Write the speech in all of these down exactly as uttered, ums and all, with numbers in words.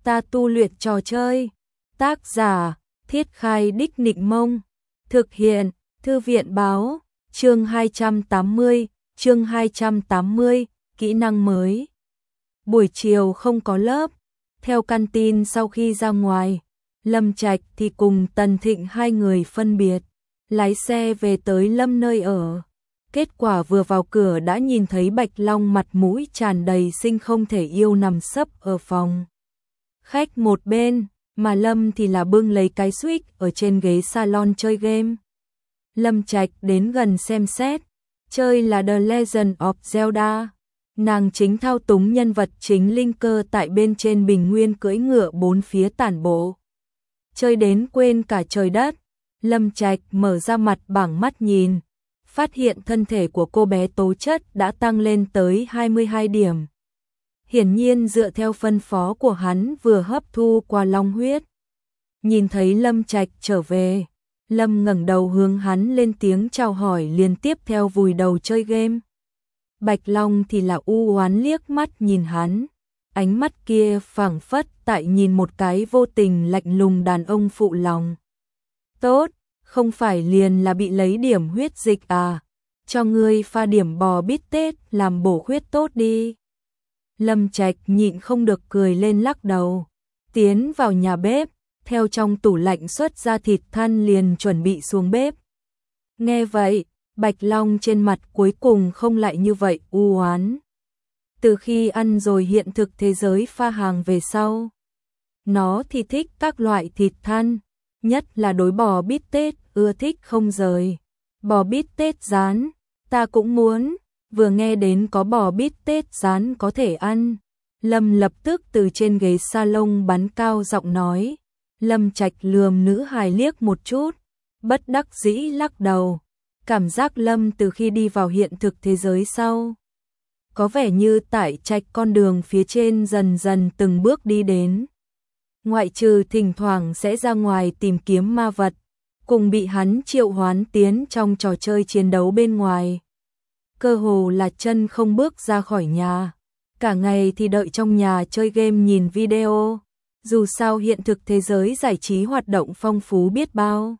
ta tu luyện trò chơi. Tác giả, Thiết Khai Đích Nịnh Mông. Thực hiện, Thư viện báo, chương hai trăm tám mươi, chương hai trăm tám mươi, kỹ năng mới. Buổi chiều không có lớp, theo căn tin sau khi ra ngoài, Lâm Trạch thì cùng Tần Thịnh hai người phân biệt, lái xe về tới Lâm nơi ở. Kết quả vừa vào cửa đã nhìn thấy Bạch Long mặt mũi tràn đầy sinh không thể yêu nằm sấp ở phòng khách một bên, mà Lâm thì là bưng lấy cái Switch ở trên ghế salon chơi game. Lâm Trạch đến gần xem xét, chơi là The Legend of Zelda. Nàng chính thao túng nhân vật chính Linh Cơ tại bên trên bình nguyên cưỡi ngựa bốn phía tản bộ. Chơi đến quên cả trời đất, Lâm Trạch mở ra mặt bảng mắt nhìn, phát hiện thân thể của cô bé tố chất đã tăng lên tới hai mươi hai điểm. Hiển nhiên dựa theo phân phó của hắn vừa hấp thu qua long huyết. Nhìn thấy Lâm Trạch trở về, Lâm ngẩng đầu hướng hắn lên tiếng chào hỏi liền tiếp theo vùi đầu chơi game. Bạch Long thì là u oán liếc mắt nhìn hắn, ánh mắt kia phảng phất tại nhìn một cái vô tình lạnh lùng đàn ông phụ lòng. Tốt, không phải liền là bị lấy điểm huyết dịch à, cho ngươi pha điểm bò bít tết làm bổ huyết tốt đi. Lâm Trạch nhịn không được cười lên lắc đầu, tiến vào nhà bếp, theo trong tủ lạnh xuất ra thịt thăn liền chuẩn bị xuống bếp. Nghe vậy, Bạch Long trên mặt cuối cùng không lại như vậy u oán. Từ khi ăn rồi hiện thực thế giới pha hàng về sau, nó thì thích các loại thịt thăn, nhất là đối bò bít tết ưa thích không rời. Bò bít tết rán, ta cũng muốn. Vừa nghe đến có bò bít tết rán có thể ăn, Lâm lập tức từ trên ghế salon bắn cao giọng nói. Lâm Trạch lườm nữ hài liếc một chút, bất đắc dĩ lắc đầu. Cảm giác Lâm từ khi đi vào hiện thực thế giới sau, có vẻ như tải trạch con đường phía trên dần dần từng bước đi đến. Ngoại trừ thỉnh thoảng sẽ ra ngoài tìm kiếm ma vật, cùng bị hắn triệu hoán tiến trong trò chơi chiến đấu bên ngoài. Cơ hồ là chân không bước ra khỏi nhà, cả ngày thì đợi trong nhà chơi game nhìn video. Dù sao hiện thực thế giới giải trí hoạt động phong phú biết bao.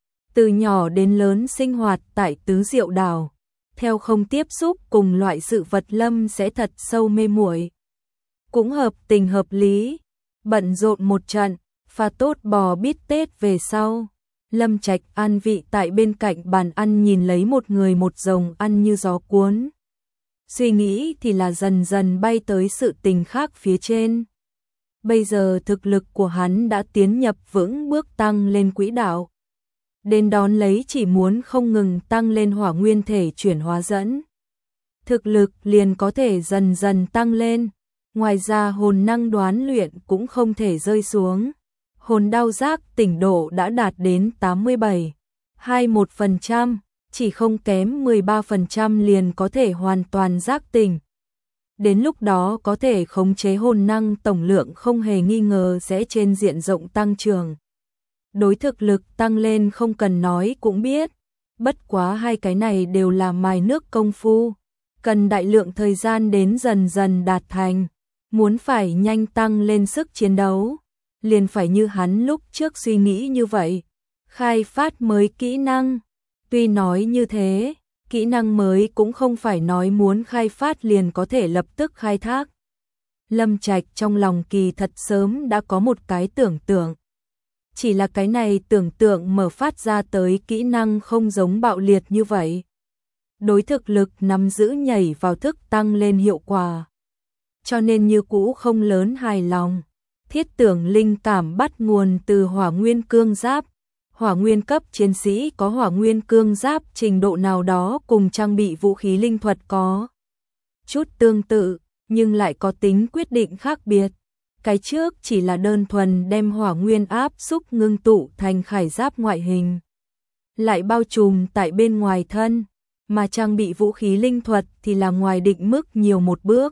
Từ nhỏ đến lớn sinh hoạt tại Tứ Diệu Đảo, theo không tiếp xúc cùng loại sự vật Lâm sẽ thật sâu mê muội. Cũng hợp tình hợp lý, bận rộn một trận, pha tốt bò bít tết về sau. Lâm Trạch an vị tại bên cạnh bàn ăn nhìn lấy một người một rồng ăn như gió cuốn. Suy nghĩ thì là dần dần bay tới sự tình khác phía trên. Bây giờ thực lực của hắn đã tiến nhập vững bước tăng lên quỹ đạo. Đến đón lấy chỉ muốn không ngừng tăng lên hỏa nguyên thể chuyển hóa dẫn. Thực lực liền có thể dần dần tăng lên. Ngoài ra hồn năng đoán luyện cũng không thể rơi xuống. Hồn đau giác tỉnh độ đã đạt đến tám mươi bảy phẩy hai mươi mốt phần trăm, chỉ không kém mười ba phần trăm liền có thể hoàn toàn giác tỉnh. Đến lúc đó có thể khống chế hồn năng tổng lượng không hề nghi ngờ sẽ trên diện rộng tăng trưởng. Đối thực lực tăng lên không cần nói cũng biết, bất quá hai cái này đều là mài nước công phu, cần đại lượng thời gian đến dần dần đạt thành. Muốn phải nhanh tăng lên sức chiến đấu, liền phải như hắn lúc trước suy nghĩ như vậy, khai phát mới kỹ năng. Tuy nói như thế, kỹ năng mới cũng không phải nói muốn khai phát liền có thể lập tức khai thác. Lâm Trạch trong lòng kỳ thật sớm đã có một cái tưởng tượng. Chỉ là cái này tưởng tượng mở phát ra tới kỹ năng không giống bạo liệt như vậy. Đối thực lực nắm giữ nhảy vào thức tăng lên hiệu quả. Cho nên như cũ không lớn hài lòng. Thiết tưởng linh cảm bắt nguồn từ hỏa nguyên cương giáp. Hỏa nguyên cấp chiến sĩ có hỏa nguyên cương giáp trình độ nào đó cùng trang bị vũ khí linh thuật có chút tương tự, nhưng lại có tính quyết định khác biệt. Cái trước chỉ là đơn thuần đem hỏa nguyên áp xúc ngưng tụ thành khải giáp ngoại hình, lại bao trùm tại bên ngoài thân, mà trang bị vũ khí linh thuật thì là ngoài định mức nhiều một bước.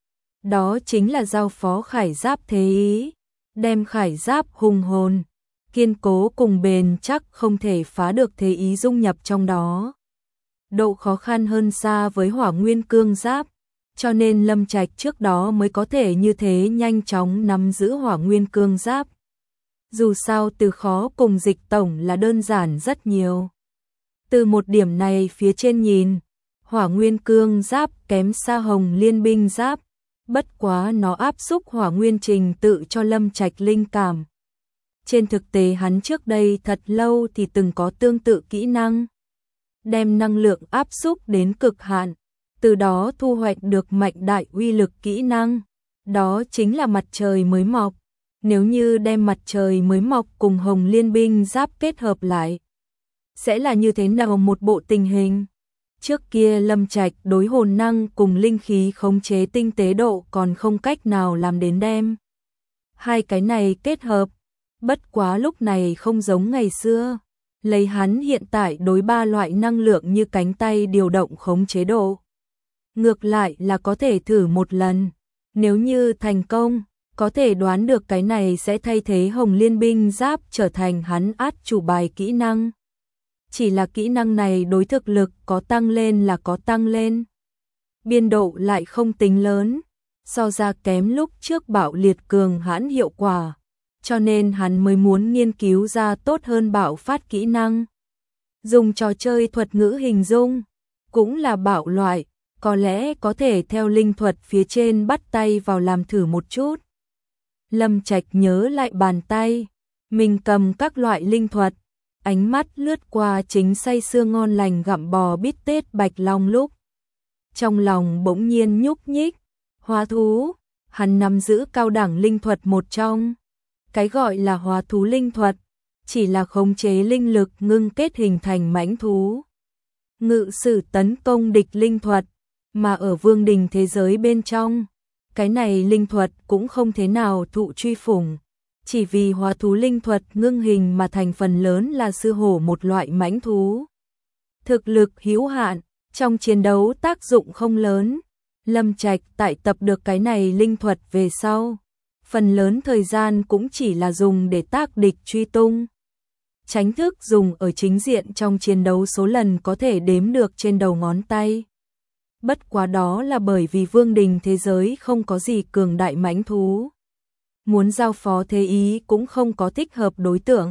Đó chính là giao phó khải giáp thế ý, đem khải giáp hùng hồn, kiên cố cùng bền chắc không thể phá được thế ý dung nhập trong đó. Độ khó khăn hơn xa với hỏa nguyên cương giáp, cho nên Lâm Trạch trước đó mới có thể như thế nhanh chóng nắm giữ Hỏa Nguyên Cương Giáp. Dù sao từ khó cùng Dịch tổng là đơn giản rất nhiều. Từ một điểm này phía trên nhìn, Hỏa Nguyên Cương Giáp kém xa Hồng Liên binh giáp, bất quá nó áp xúc Hỏa Nguyên trình tự cho Lâm Trạch linh cảm. Trên thực tế hắn trước đây thật lâu thì từng có tương tự kỹ năng, đem năng lượng áp xúc đến cực hạn, từ đó thu hoạch được mạnh đại uy lực kỹ năng, đó chính là mặt trời mới mọc. Nếu như đem mặt trời mới mọc cùng Hồng Liên binh giáp kết hợp lại, sẽ là như thế nào một bộ tình hình? Trước kia Lâm Trạch đối hồn năng cùng linh khí khống chế tinh tế độ còn không cách nào làm đến đem hai cái này kết hợp, bất quá lúc này không giống ngày xưa, lấy hắn hiện tại đối ba loại năng lượng như cánh tay điều động khống chế độ. Ngược lại là có thể thử một lần, nếu như thành công, có thể đoán được cái này sẽ thay thế Hồng Liên binh giáp trở thành hắn át chủ bài kỹ năng. Chỉ là kỹ năng này đối thực lực có tăng lên là có tăng lên, biên độ lại không tính lớn, so ra kém lúc trước bạo liệt cường hãn hiệu quả, cho nên hắn mới muốn nghiên cứu ra tốt hơn bạo phát kỹ năng. Dùng trò chơi thuật ngữ hình dung, cũng là bạo loại, có lẽ có thể theo linh thuật phía trên bắt tay vào làm thử một chút. Lâm Trạch nhớ lại bàn tay, mình cầm các loại linh thuật, ánh mắt lướt qua chính say sưa ngon lành gặm bò bít tết Bạch Long lúc. Trong lòng bỗng nhiên nhúc nhích, hóa thú, hắn nắm giữ cao đẳng linh thuật một trong. Cái gọi là hóa thú linh thuật, chỉ là khống chế linh lực ngưng kết hình thành mãnh thú. Ngự sử tấn công địch linh thuật, mà ở vương đình thế giới bên trong, cái này linh thuật cũng không thế nào thụ truy phủng. Chỉ vì hóa thú linh thuật ngưng hình mà thành phần lớn là sư hổ một loại mãnh thú. Thực lực hữu hạn, trong chiến đấu tác dụng không lớn. Lâm Trạch tại tập được cái này linh thuật về sau, phần lớn thời gian cũng chỉ là dùng để tác địch truy tung. Tránh thức dùng ở chính diện trong chiến đấu số lần có thể đếm được trên đầu ngón tay. Bất quá đó là bởi vì vương đình thế giới không có gì cường đại mãnh thú. Muốn giao phó thế ý cũng không có thích hợp đối tượng.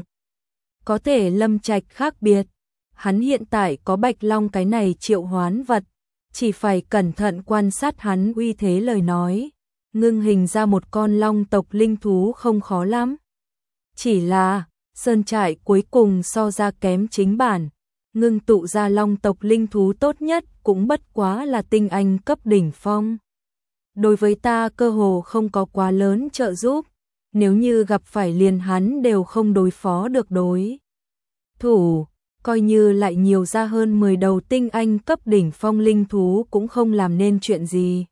Có thể Lâm Trạch khác biệt, hắn hiện tại có Bạch Long cái này triệu hoán vật, chỉ phải cẩn thận quan sát hắn uy thế lời nói, ngưng hình ra một con long tộc linh thú không khó lắm. Chỉ là, sơn trại cuối cùng so ra kém chính bản, ngưng tụ ra long tộc linh thú tốt nhất cũng bất quá là tinh anh cấp đỉnh phong. Đối với ta cơ hồ không có quá lớn trợ giúp, nếu như gặp phải liền hắn đều không đối phó được đối thủ, coi như lại nhiều ra hơn mười đầu tinh anh cấp đỉnh phong linh thú cũng không làm nên chuyện gì.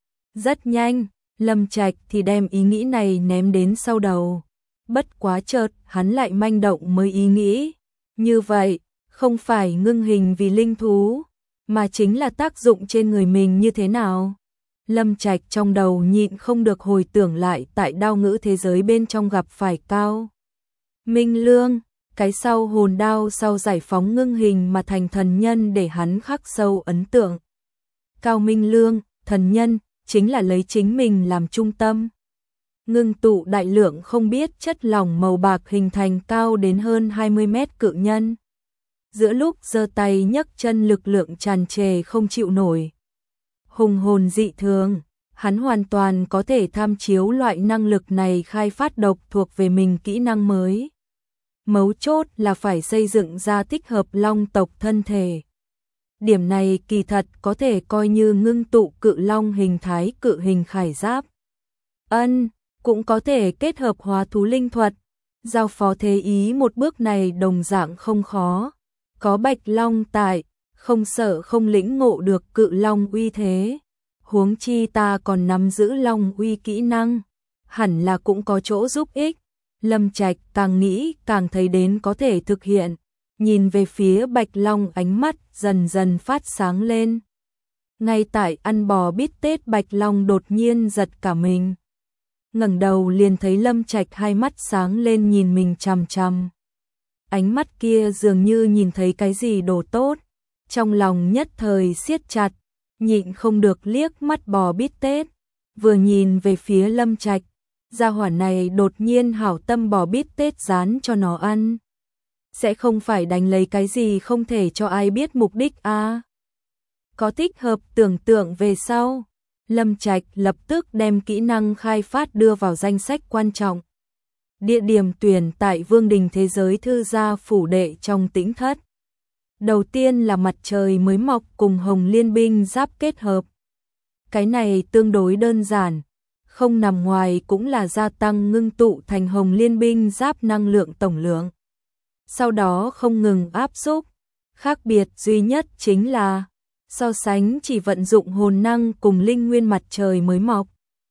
Rất nhanh, Lâm Trạch thì đem ý nghĩ này ném đến sau đầu. Bất quá chợt, hắn lại manh động mới ý nghĩ. Như vậy, không phải ngưng hình vì linh thú, mà chính là tác dụng trên người mình như thế nào. Lâm Trạch trong đầu nhịn không được hồi tưởng lại tại đao ngữ thế giới bên trong gặp phải Cao Minh Lương, cái sau hồn đao sau giải phóng ngưng hình mà thành thần nhân để hắn khắc sâu ấn tượng. Cao Minh Lương, thần nhân, chính là lấy chính mình làm trung tâm. Ngưng tụ đại lượng không biết chất lỏng màu bạc hình thành cao đến hơn hai mươi mét cự nhân. Giữa lúc giơ tay nhấc chân lực lượng tràn trề không chịu nổi. Hùng hồn dị thường, hắn hoàn toàn có thể tham chiếu loại năng lực này khai phát độc thuộc về mình kỹ năng mới. Mấu chốt là phải xây dựng ra thích hợp long tộc thân thể. Điểm này kỳ thật có thể coi như ngưng tụ cự long hình thái cự hình khải giáp. Ân, cũng có thể kết hợp hóa thú linh thuật, giao phó thế ý một bước này đồng dạng không khó. Có Bạch Long tại, không sợ không lĩnh ngộ được cự long uy thế. Huống chi ta còn nắm giữ long uy kỹ năng, hẳn là cũng có chỗ giúp ích. Lâm Trạch càng nghĩ càng thấy đến có thể thực hiện, nhìn về phía Bạch Long ánh mắt dần dần phát sáng lên. Ngay tại ăn bò bít tết Bạch Long đột nhiên giật cả mình. Ngẩng đầu liền thấy Lâm Trạch hai mắt sáng lên nhìn mình chằm chằm. Ánh mắt kia dường như nhìn thấy cái gì đồ tốt, trong lòng nhất thời siết chặt, nhịn không được liếc mắt bò bít tết, vừa nhìn về phía Lâm Trạch, gia hỏa này đột nhiên hảo tâm bò bít tết rán cho nó ăn. Sẽ không phải đánh lấy cái gì không thể cho ai biết mục đích à? Có thích hợp tưởng tượng về sau, Lâm Trạch lập tức đem kỹ năng khai phát đưa vào danh sách quan trọng. Địa điểm tuyển tại Vương đình thế giới thư gia phủ đệ trong Tĩnh Thất. Đầu tiên là mặt trời mới mọc cùng Hồng Liên binh giáp kết hợp. Cái này tương đối đơn giản, không nằm ngoài cũng là gia tăng ngưng tụ thành Hồng Liên binh giáp năng lượng tổng lượng. Sau đó không ngừng áp xúc, khác biệt duy nhất chính là so sánh chỉ vận dụng hồn năng cùng linh nguyên mặt trời mới mọc.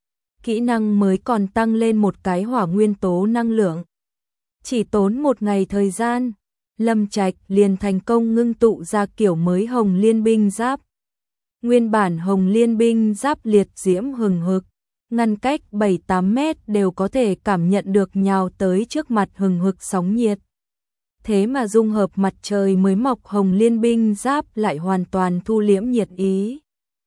Kỹ năng mới còn tăng lên một cái hỏa nguyên tố năng lượng. Chỉ tốn một ngày thời gian, Lâm Trạch liền thành công ngưng tụ ra kiểu mới Hồng Liên binh giáp. Nguyên bản Hồng Liên binh giáp liệt diễm hừng hực, ngăn cách bảy tám mét đều có thể cảm nhận được nhào tới trước mặt hừng hực sóng nhiệt. Thế mà dung hợp mặt trời mới mọc Hồng Liên binh giáp lại hoàn toàn thu liễm nhiệt ý.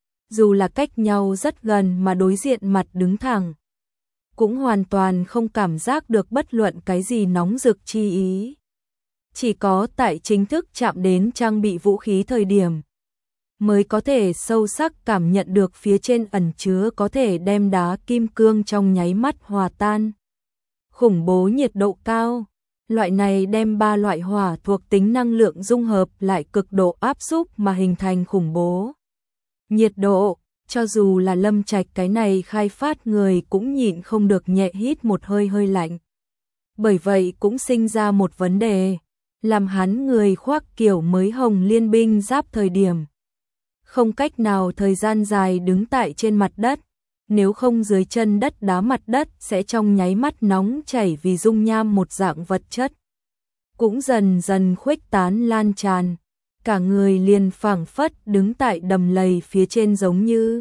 Dù là cách nhau rất gần mà đối diện mặt đứng thẳng, cũng hoàn toàn không cảm giác được bất luận cái gì nóng rực chi ý. Chỉ có tại chính thức chạm đến trang bị vũ khí thời điểm, mới có thể sâu sắc cảm nhận được phía trên ẩn chứa có thể đem đá kim cương trong nháy mắt hòa tan. Khủng bố nhiệt độ cao, loại này đem ba loại hỏa thuộc tính năng lượng dung hợp lại cực độ áp xúc mà hình thành khủng bố nhiệt độ, cho dù là Lâm Trạch cái này khai phát người cũng nhịn không được nhẹ hít một hơi hơi lạnh. Bởi vậy cũng sinh ra một vấn đề, làm hắn người khoác kiểu mới Hồng Liên binh giáp thời điểm không cách nào thời gian dài đứng tại trên mặt đất, nếu không dưới chân đất đá mặt đất sẽ trong nháy mắt nóng chảy vì dung nham một dạng vật chất. Cũng dần dần khuếch tán lan tràn, cả người liền phảng phất đứng tại đầm lầy phía trên giống như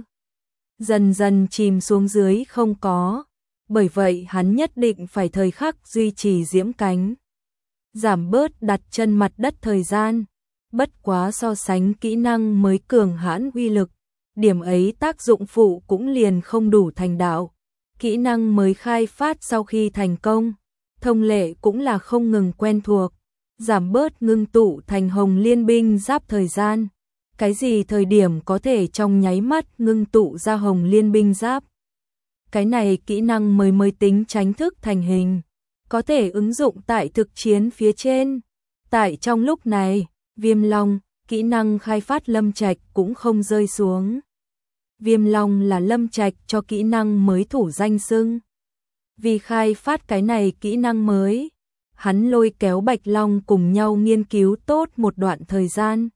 dần dần chìm xuống dưới không có, bởi vậy hắn nhất định phải thời khắc duy trì diễm cánh, giảm bớt đặt chân mặt đất thời gian. Bất quá so sánh kỹ năng mới cường hãn uy lực, điểm ấy tác dụng phụ cũng liền không đủ thành đạo. Kỹ năng mới khai phát sau khi thành công, thông lệ cũng là không ngừng quen thuộc, giảm bớt ngưng tụ thành Hồng Liên binh giáp thời gian. Cái gì thời điểm có thể trong nháy mắt ngưng tụ ra Hồng Liên binh giáp? Cái này kỹ năng mới mới tính tránh thức thành hình, có thể ứng dụng tại thực chiến phía trên. Tại trong lúc này, Viêm Long, kỹ năng khai phát Lâm Trạch cũng không rơi xuống. Viêm Long là Lâm Trạch cho kỹ năng mới thủ danh xưng. Vì khai phát cái này kỹ năng mới, hắn lôi kéo Bạch Long cùng nhau nghiên cứu tốt một đoạn thời gian.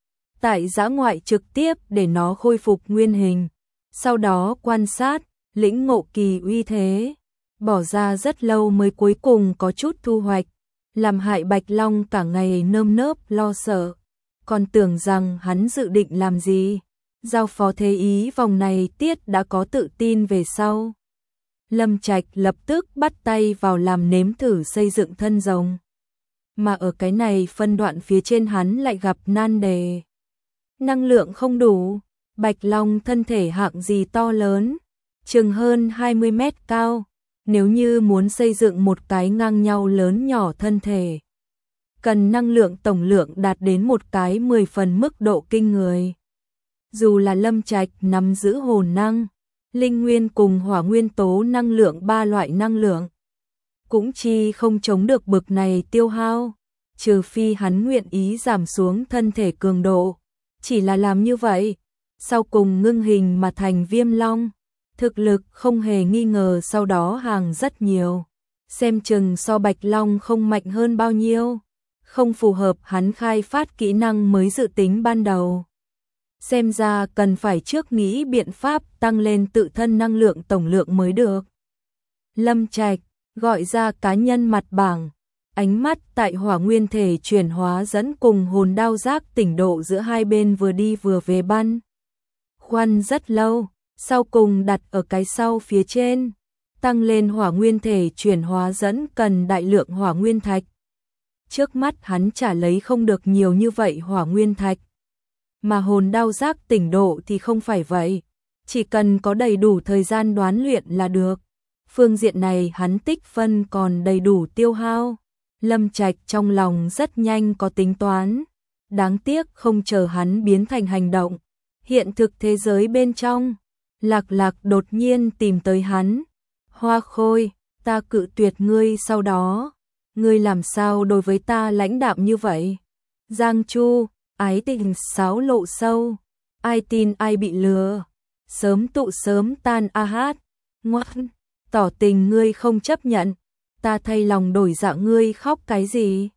Tại dã ngoại trực tiếp để nó khôi phục nguyên hình, sau đó quan sát, lĩnh ngộ kỳ uy thế, bỏ ra rất lâu mới cuối cùng có chút thu hoạch, làm hại Bạch Long cả ngày nơm nớp lo sợ, còn tưởng rằng hắn dự định làm gì. Giao phó thế ý vòng này tiết đã có tự tin về sau. Lâm Trạch lập tức bắt tay vào làm nếm thử xây dựng thân rồng. Mà ở cái này phân đoạn phía trên hắn lại gặp nan đề. Năng lượng không đủ, Bạch Long thân thể hạng gì to lớn, chừng hơn hai mươi mét cao, nếu như muốn xây dựng một cái ngang nhau lớn nhỏ thân thể, cần năng lượng tổng lượng đạt đến một cái mười phần mức độ kinh người. Dù là Lâm Trạch nắm giữ hồn năng, linh nguyên cùng hỏa nguyên tố năng lượng ba loại năng lượng, cũng chi không chống được bực này tiêu hao, trừ phi hắn nguyện ý giảm xuống thân thể cường độ. Chỉ là làm như vậy, sau cùng ngưng hình mà thành Viêm Long, thực lực không hề nghi ngờ sau đó hàng rất nhiều, xem chừng so Bạch Long không mạnh hơn bao nhiêu, không phù hợp hắn khai phát kỹ năng mới dự tính ban đầu. Xem ra cần phải trước nghĩ biện pháp tăng lên tự thân năng lượng tổng lượng mới được. Lâm Trạch gọi ra cá nhân mặt bảng, ánh mắt tại hỏa nguyên thể chuyển hóa dẫn cùng hồn đao giác tỉnh độ giữa hai bên vừa đi vừa về băn khoăn rất lâu, sau cùng đặt ở cái sau phía trên, tăng lên hỏa nguyên thể chuyển hóa dẫn cần đại lượng hỏa nguyên thạch. Trước mắt hắn trả lấy không được nhiều như vậy hỏa nguyên thạch, mà hồn đau giác tỉnh độ thì không phải vậy. Chỉ cần có đầy đủ thời gian đoán luyện là được. Phương diện này hắn tích phân còn đầy đủ tiêu hao. Lâm Trạch trong lòng rất nhanh có tính toán. Đáng tiếc không chờ hắn biến thành hành động. Hiện thực thế giới bên trong, Lạc Lạc đột nhiên tìm tới hắn. Hoa Khôi, ta cự tuyệt ngươi sau đó. Ngươi làm sao đối với ta lãnh đạm như vậy? Giang Chu, ái tình xáo lộ sâu. Ai tin ai bị lừa. Sớm tụ sớm tan a hát. Ngoan, tỏ tình ngươi không chấp nhận. Ta thay lòng đổi dạ ngươi khóc cái gì?